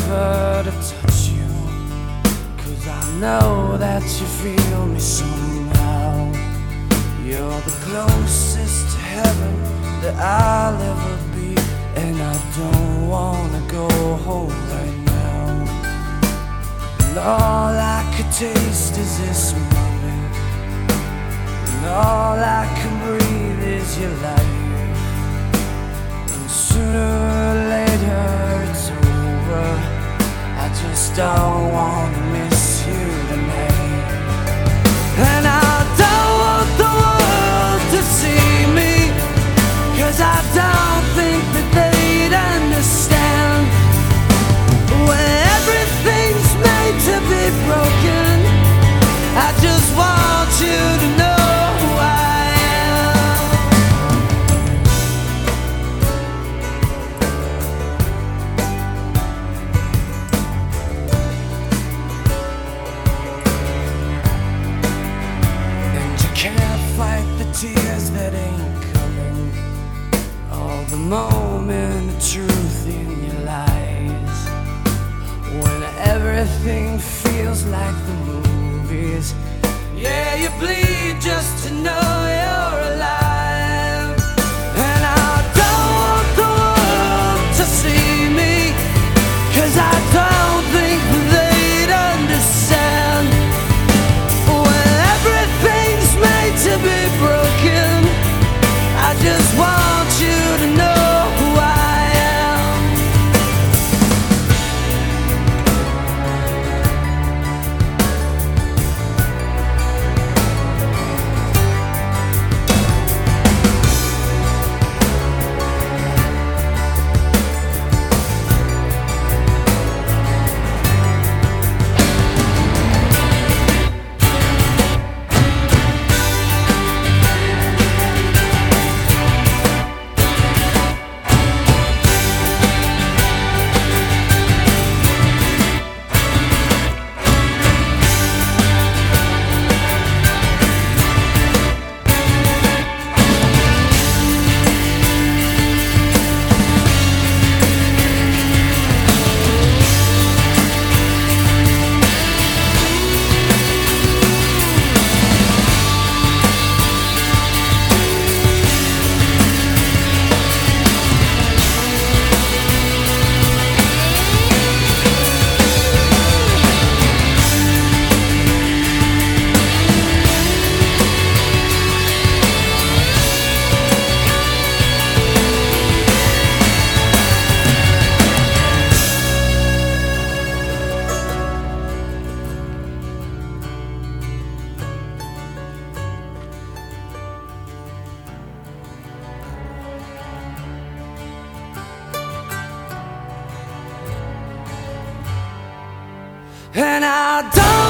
never to touch you, 'cause I know that you feel me somehow. You're the closest to heaven that I'll ever be, and I don't wanna go home right now. And all I could taste is this moment, and all I can breathe is your life. And sooner or later it's over, I just don't wanna miss you tonight. And I don't want the world to see me, 'cause I don't think that they'd understand. When everything's made to be broken, I just want you to know who I am. And you can't fight the tears that ain't coming, all the moment of truth in your lies. When everything feels like the movies, yeah, you bleed just to know you're alive. And I don't want the world to see me, 'cause I don't think they'd understand. When everything's made to be broken, I just want you to know who I am. And I don't